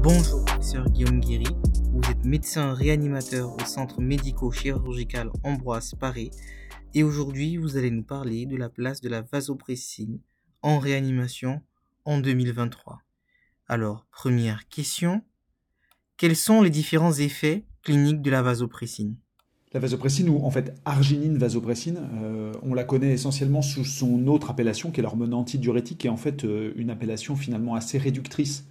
Bonjour, professeur Guillaume Guéry. Vous êtes médecin réanimateur au centre médico-chirurgical Ambroise Paré et aujourd'hui vous allez nous parler de la place de la vasopressine en réanimation en 2023. Alors, première question, quels sont les différents effets cliniques de la vasopressine? La vasopressine, ou en fait arginine vasopressine, on la connaît essentiellement sous son autre appellation, qui est l'hormone antidiurétique, qui est en fait une appellation finalement assez réductrice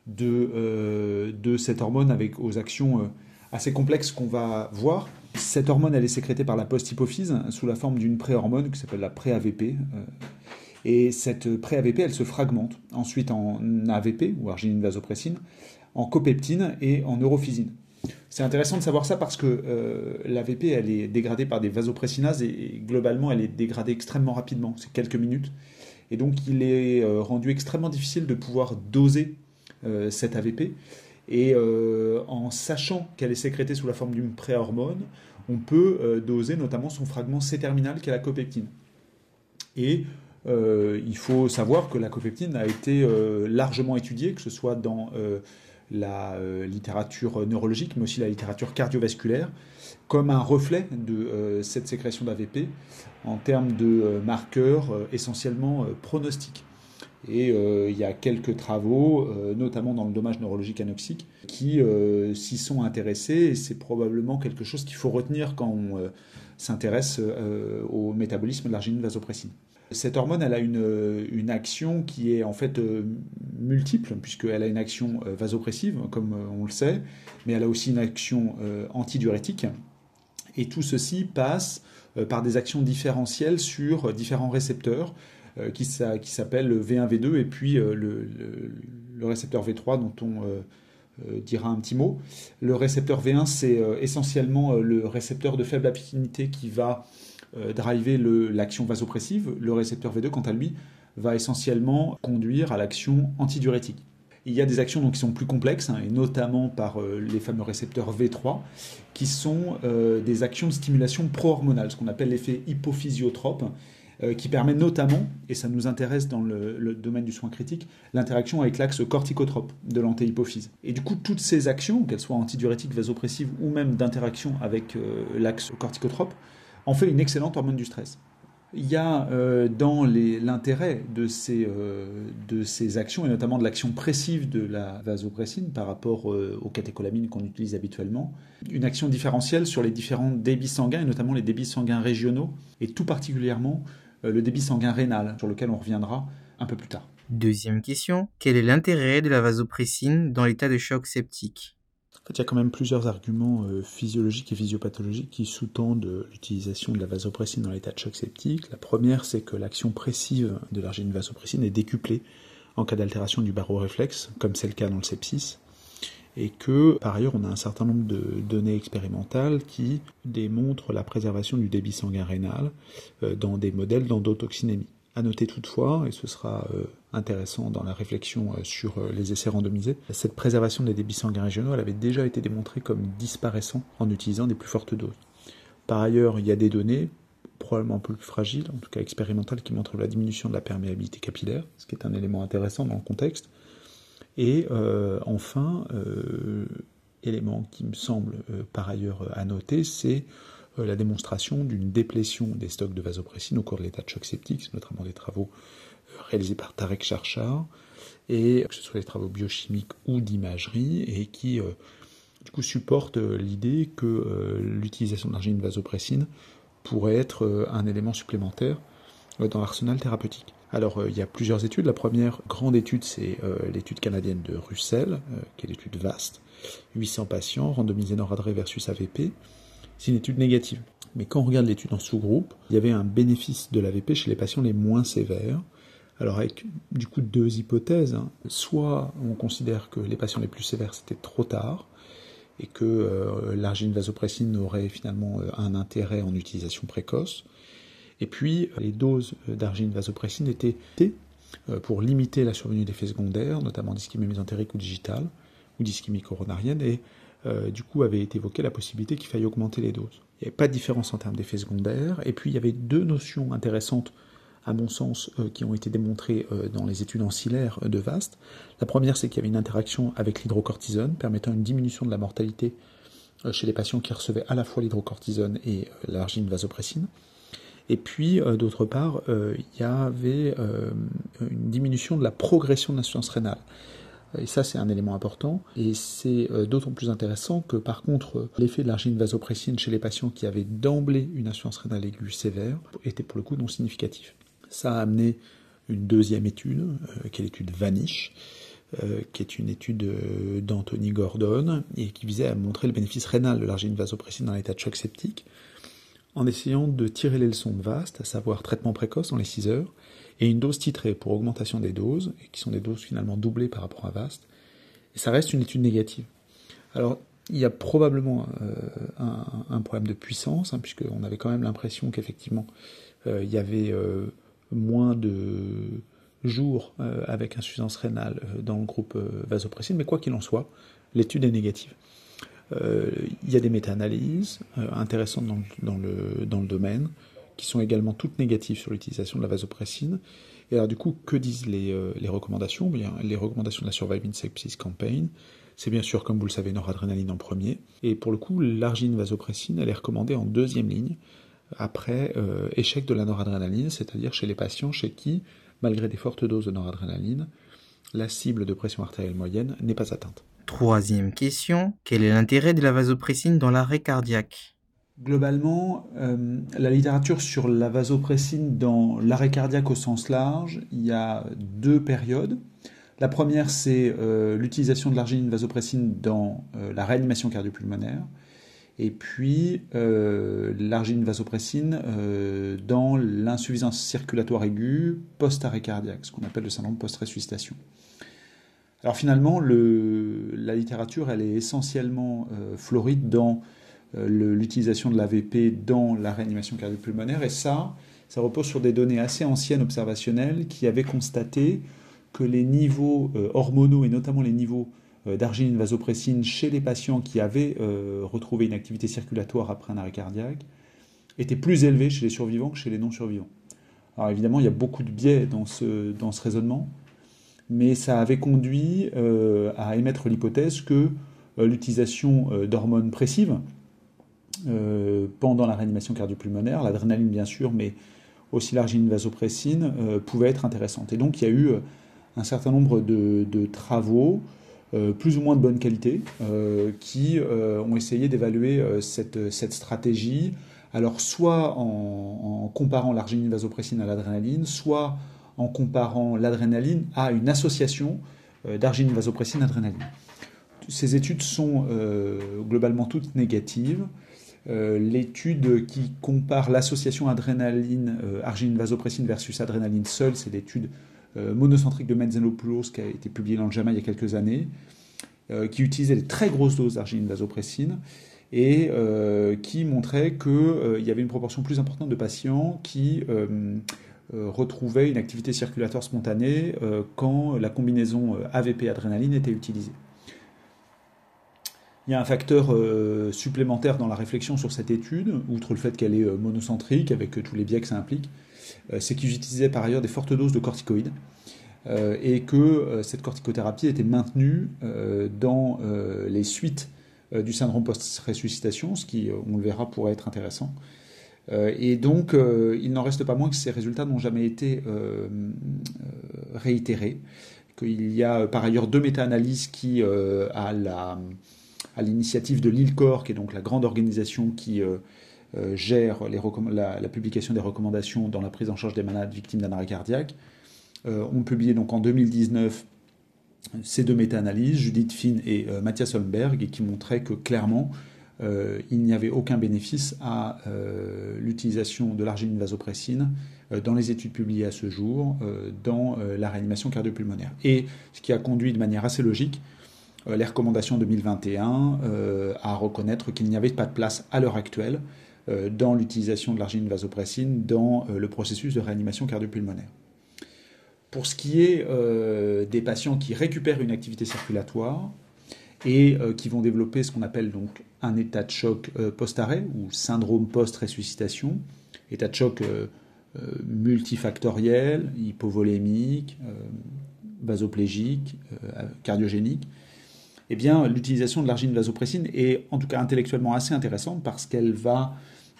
de cette hormone aux actions assez complexes qu'on va voir. Cette hormone, elle est sécrétée par la post-hypophyse sous la forme d'une préhormone qui s'appelle la pré-AVP. Et cette pré-AVP, elle se fragmente ensuite en AVP, ou arginine vasopressine, en copeptine et en neurophysine. C'est intéressant de savoir ça parce que l'AVP, elle est dégradée par des vasopressinases et globalement, elle est dégradée extrêmement rapidement, c'est quelques minutes. Et donc, il est rendu extrêmement difficile de pouvoir doser cette AVP. Et en sachant qu'elle est sécrétée sous la forme d'une préhormone, on peut doser notamment son fragment C-terminal qui est la copeptine. Et il faut savoir que la copeptine a été largement étudiée, que ce soit dans la littérature neurologique, mais aussi la littérature cardiovasculaire, comme un reflet de cette sécrétion d'AVP en termes de marqueurs essentiellement pronostiques. Et il y a quelques travaux, notamment dans le dommage neurologique anoxique, qui s'y sont intéressés, et c'est probablement quelque chose qu'il faut retenir quand on s'intéresse au métabolisme de l'arginine vasopressine. Cette hormone, elle a une action qui est en fait multiple, puisqu'elle a une action vasopressive, comme on le sait, mais elle a aussi une action antidiurétique. Et tout ceci passe par des actions différentielles sur différents récepteurs qui s'appellent V1, V2, et puis le récepteur V3 dont on dira un petit mot. Le récepteur V1, c'est essentiellement le récepteur de faible affinité qui va driver l'action vasopressive. Le récepteur V2, quant à lui, va essentiellement conduire à l'action antidiurétique. Il y a des actions donc, qui sont plus complexes, et notamment par les fameux récepteurs V3, qui sont des actions de stimulation pro-hormonale, ce qu'on appelle l'effet hypophysiotrope, qui permet notamment, et ça nous intéresse dans le domaine du soin critique, l'interaction avec l'axe corticotrope de l'antéhypophyse. Et du coup, toutes ces actions, qu'elles soient antidiurétiques, vasopressives ou même d'interaction avec l'axe corticotrope, en fait une excellente hormone du stress. Il y a dans l'intérêt de ces actions, et notamment de l'action pressive de la vasopressine par rapport aux catécholamines qu'on utilise habituellement, une action différentielle sur les différents débits sanguins, et notamment les débits sanguins régionaux, et tout particulièrement le débit sanguin rénal, sur lequel on reviendra un peu plus tard. Deuxième question, quel est l'intérêt de la vasopressine dans l'état de choc septique? En fait, il y a quand même plusieurs arguments physiologiques et physiopathologiques qui sous-tendent l'utilisation de la vasopressine dans l'état de choc septique. La première, c'est que l'action pressive de l'arginine vasopressine est décuplée en cas d'altération du baroréflexe, comme c'est le cas dans le sepsis, et que, par ailleurs, on a un certain nombre de données expérimentales qui démontrent la préservation du débit sanguin rénal dans des modèles d'endotoxinémie. À noter toutefois, et ce sera intéressant dans la réflexion sur les essais randomisés, cette préservation des débits sanguins régionaux, elle avait déjà été démontrée comme disparaissant en utilisant des plus fortes doses. Par ailleurs, il y a des données, probablement un peu plus fragiles, en tout cas expérimentales, qui montrent la diminution de la perméabilité capillaire, ce qui est un élément intéressant dans le contexte. Et enfin, élément qui me semble par ailleurs à noter, c'est la démonstration d'une déplétion des stocks de vasopressine au cours de l'état de choc septique, notamment des travaux réalisés par Tarek Charchar, et que ce soit des travaux biochimiques ou d'imagerie, et qui du coup supportent l'idée que l'utilisation de l'arginine vasopressine pourrait être un élément supplémentaire dans l'arsenal thérapeutique. Alors, il y a plusieurs études. La première grande étude, c'est l'étude canadienne de Russell, qui est l'étude vaste. 800 patients, randomisés Noradré versus AVP. C'est une étude négative. Mais quand on regarde l'étude en sous-groupe, il y avait un bénéfice de l'AVP chez les patients les moins sévères. Alors avec du coup deux hypothèses. Soit on considère que les patients les plus sévères c'était trop tard, et que l'arginine vasopressine aurait finalement un intérêt en utilisation précoce. Et puis les doses d'arginine vasopressine étaient pour limiter la survenue d'effets secondaires, notamment d'ischémie mésentérique ou digitale, ou d'ischémie coronarienne, et du coup avait été évoquée la possibilité qu'il faille augmenter les doses. Il n'y avait pas de différence en termes d'effets secondaires, et puis il y avait deux notions intéressantes à mon sens, qui ont été démontrées dans les études ancillaires de VAST. La première, c'est qu'il y avait une interaction avec l'hydrocortisone, permettant une diminution de la mortalité chez les patients qui recevaient à la fois l'hydrocortisone et l'arginine vasopressine. Et puis, d'autre part, il y avait une diminution de la progression de l'insuffisance rénale. Et ça, c'est un élément important. Et c'est d'autant plus intéressant que, par contre, l'effet de l'arginine vasopressine chez les patients qui avaient d'emblée une insuffisance rénale aiguë sévère était pour le coup non significatif. Ça a amené une deuxième étude, qui est l'étude Vanish, qui est une étude d'Anthony Gordon, et qui visait à montrer le bénéfice rénal de l'arginine vasopressine dans l'état de choc septique, en essayant de tirer les leçons de VAST, à savoir traitement précoce dans les 6 heures, et une dose titrée pour augmentation des doses, et qui sont des doses finalement doublées par rapport à VAST. Et ça reste une étude négative. Alors, il y a probablement un problème de puissance, hein, puisqu'on avait quand même l'impression qu'effectivement, il y avait moins de jours avec insuffisance rénale dans le groupe vasopressine, mais quoi qu'il en soit, l'étude est négative. Il y a des méta-analyses intéressantes dans le domaine, qui sont également toutes négatives sur l'utilisation de la vasopressine. Et alors du coup, que disent les recommandations? Bien, les recommandations de la Survive in Sepsis Campaign, c'est bien sûr, comme vous le savez, noradrénaline en premier. Et pour le coup, l'arginine vasopressine, elle est recommandée en deuxième ligne, après échec de la noradrénaline, c'est-à-dire chez les patients chez qui, malgré des fortes doses de noradrénaline, la cible de pression artérielle moyenne n'est pas atteinte. Troisième question, quel est l'intérêt de la vasopressine dans l'arrêt cardiaque? Globalement, la littérature sur la vasopressine dans l'arrêt cardiaque au sens large, il y a deux périodes. La première, c'est l'utilisation de l'arginine vasopressine dans la réanimation cardiopulmonaire, et puis l'arginine vasopressine dans l'insuffisance circulatoire aiguë post-arrêt cardiaque, ce qu'on appelle le syndrome post-ressuscitation. Alors finalement, la littérature, elle est essentiellement floride dans l'utilisation de l'AVP dans la réanimation cardiopulmonaire, et ça repose sur des données assez anciennes observationnelles qui avaient constaté que les niveaux hormonaux, et notamment les niveaux d'arginine vasopressine chez les patients qui avaient retrouvé une activité circulatoire après un arrêt cardiaque, étaient plus élevés chez les survivants que chez les non-survivants. Alors évidemment, il y a beaucoup de biais dans ce raisonnement, mais ça avait conduit à émettre l'hypothèse que l'utilisation d'hormones pressives pendant la réanimation cardiopulmonaire, l'adrénaline bien sûr, mais aussi l'arginine vasopressine, pouvait être intéressante. Et donc il y a eu un certain nombre de travaux, plus ou moins de bonne qualité, qui ont essayé d'évaluer cette stratégie, alors soit en comparant l'arginine vasopressine à l'adrénaline, soit en comparant l'adrénaline à une association d'arginine vasopressine adrénaline. Ces études sont globalement toutes négatives. L'étude qui compare l'association arginine vasopressine versus adrénaline seule, c'est l'étude monocentrique de Metzenopoulos qui a été publiée dans le JAMA il y a quelques années, qui utilisait des très grosses doses d'arginine vasopressine et qui montrait qu'il y avait une proportion plus importante de patients qui retrouvaient une activité circulatoire spontanée quand la combinaison AVP-adrénaline était utilisée. Il y a un facteur supplémentaire dans la réflexion sur cette étude, outre le fait qu'elle est monocentrique, avec tous les biais que ça implique, c'est qu'ils utilisaient par ailleurs des fortes doses de corticoïdes, et que cette corticothérapie était maintenue dans les suites du syndrome post-ressuscitation, ce qui, on le verra, pourrait être intéressant. Et donc, il n'en reste pas moins que ces résultats n'ont jamais été réitérés, qu'il y a par ailleurs deux méta-analyses qui, à l'initiative de l'ILCOR, qui est donc la grande organisation qui gère la publication des recommandations dans la prise en charge des malades victimes d'un arrêt cardiaque, ont publié donc en 2019 ces deux méta-analyses, Judith Finn et Matthias Holmberg, et qui montraient que clairement, il n'y avait aucun bénéfice à l'utilisation de l'arginine vasopressine dans les études publiées à ce jour dans la réanimation cardiopulmonaire. Et ce qui a conduit de manière assez logique les recommandations 2021 à reconnaître qu'il n'y avait pas de place à l'heure actuelle dans l'utilisation de l'arginine vasopressine dans le processus de réanimation cardiopulmonaire. Pour ce qui est des patients qui récupèrent une activité circulatoire et qui vont développer ce qu'on appelle donc un état de choc post-arrêt ou syndrome post-ressuscitation, état de choc multifactorielles, hypovolémiques, vasoplégiques, cardiogéniques, eh bien, l'utilisation de l'arginine vasopressine est en tout cas intellectuellement assez intéressante parce qu'elle va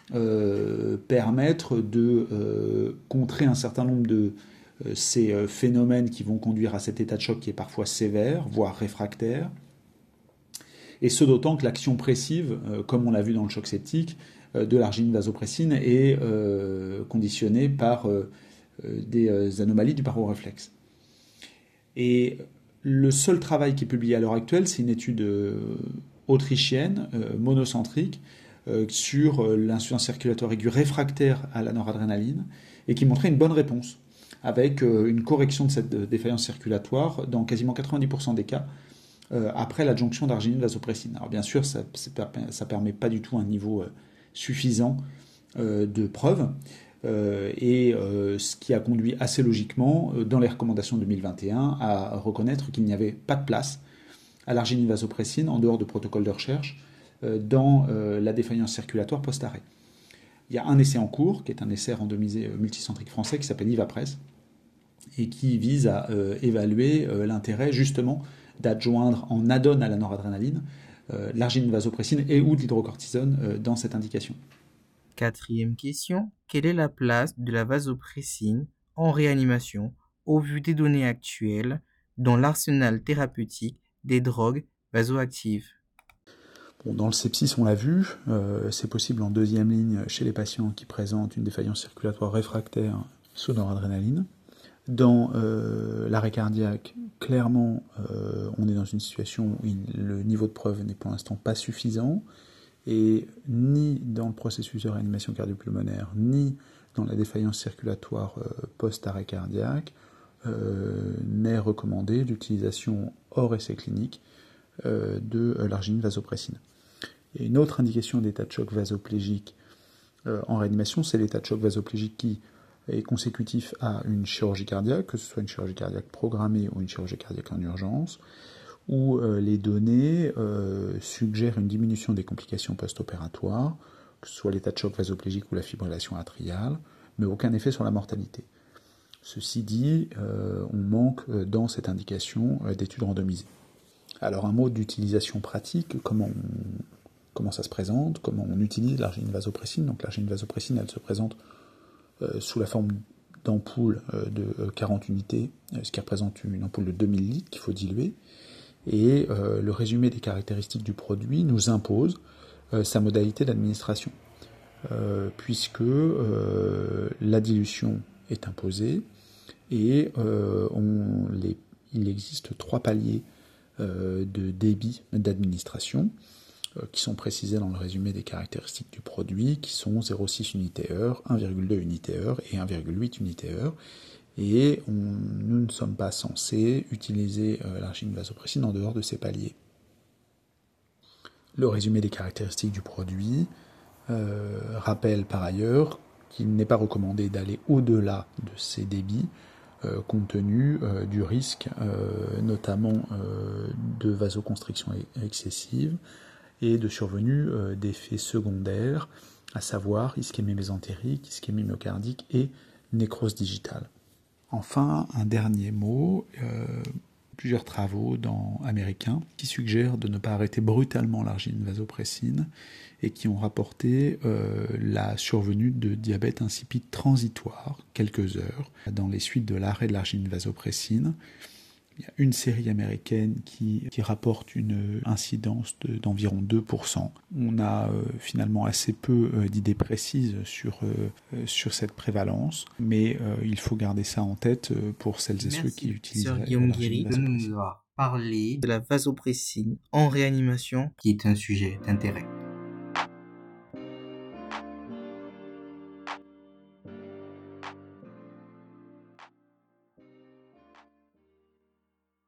permettre de contrer un certain nombre de ces phénomènes qui vont conduire à cet état de choc qui est parfois sévère, voire réfractaire. Et ce d'autant que l'action pressive, comme on l'a vu dans le choc septique, de l'arginine vasopressine est conditionnée par des anomalies du paro-réflexe. Et le seul travail qui est publié à l'heure actuelle, c'est une étude autrichienne, monocentrique, sur l'insuffisance circulatoire aiguë réfractaire à la noradrénaline, et qui montrait une bonne réponse, avec une correction de cette défaillance circulatoire dans quasiment 90% des cas, après l'adjonction d'arginine vasopressine. Alors bien sûr, ça ne permet pas du tout un niveau suffisant de preuve, ce qui a conduit assez logiquement, dans les recommandations 2021, à reconnaître qu'il n'y avait pas de place à l'arginine vasopressine, en dehors de protocoles de recherche, dans la défaillance circulatoire post-arrêt. Il y a un essai en cours, qui est un essai randomisé multicentrique français, qui s'appelle IVAPRES, et qui vise à évaluer l'intérêt justement d'adjoindre en add-on à la noradrénaline l'arginine vasopressine et ou de l'hydrocortisone dans cette indication. 4e question. Quelle est la place de la vasopressine en réanimation au vu des données actuelles dans l'arsenal thérapeutique des drogues vasoactives? Bon, dans le sepsis, on l'a vu, c'est possible en deuxième ligne chez les patients qui présentent une défaillance circulatoire réfractaire sous noradrénaline. Dans l'arrêt cardiaque, clairement, on est dans une situation où le niveau de preuve n'est pour l'instant pas suffisant, et ni dans le processus de réanimation cardiopulmonaire, ni dans la défaillance circulatoire post-arrêt cardiaque, n'est recommandée l'utilisation hors essai clinique de l'arginine vasopressine. Et une autre indication d'état de choc vasoplégique en réanimation, c'est l'état de choc vasoplégique qui est consécutif à une chirurgie cardiaque, que ce soit une chirurgie cardiaque programmée ou une chirurgie cardiaque en urgence, où les données suggèrent une diminution des complications post-opératoires, que ce soit l'état de choc vasoplégique ou la fibrillation atriale, mais aucun effet sur la mortalité. Ceci dit, on manque dans cette indication d'études randomisées. Alors un mot d'utilisation pratique, comment ça se présente, comment on utilise l'arginine vasopressine. Donc l'arginine vasopressine, elle se présente sous la forme d'ampoules de 40 unités, ce qui représente une ampoule de 2000 litres qu'il faut diluer. Et le résumé des caractéristiques du produit nous impose sa modalité d'administration, puisque la dilution est imposée et il existe 3 paliers de débit d'administration qui sont précisés dans le résumé des caractéristiques du produit, qui sont 0,6 unité-heure, 1,2 unité-heure et 1,8 unité-heure. Et nous ne sommes pas censés utiliser l'arginine vasopressine en dehors de ces paliers. Le résumé des caractéristiques du produit rappelle par ailleurs qu'il n'est pas recommandé d'aller au-delà de ces débits, compte tenu du risque notamment de vasoconstriction excessive et de survenue d'effets secondaires, à savoir ischémie mésentérique, ischémie myocardique et nécrose digitale. Enfin, un dernier mot, plusieurs travaux américains qui suggèrent de ne pas arrêter brutalement l'arginine vasopressine et qui ont rapporté la survenue de diabète insipide transitoire, quelques heures, dans les suites de l'arrêt de l'arginine vasopressine. Il y a une série américaine qui rapporte une incidence d'environ 2%. On a finalement assez peu d'idées précises sur cette prévalence, mais il faut garder ça en tête pour celles et ceux qui utilisent Sir Guillaume Guéry de nous avoir parlé de la vasopressine en réanimation, qui est un sujet d'intérêt.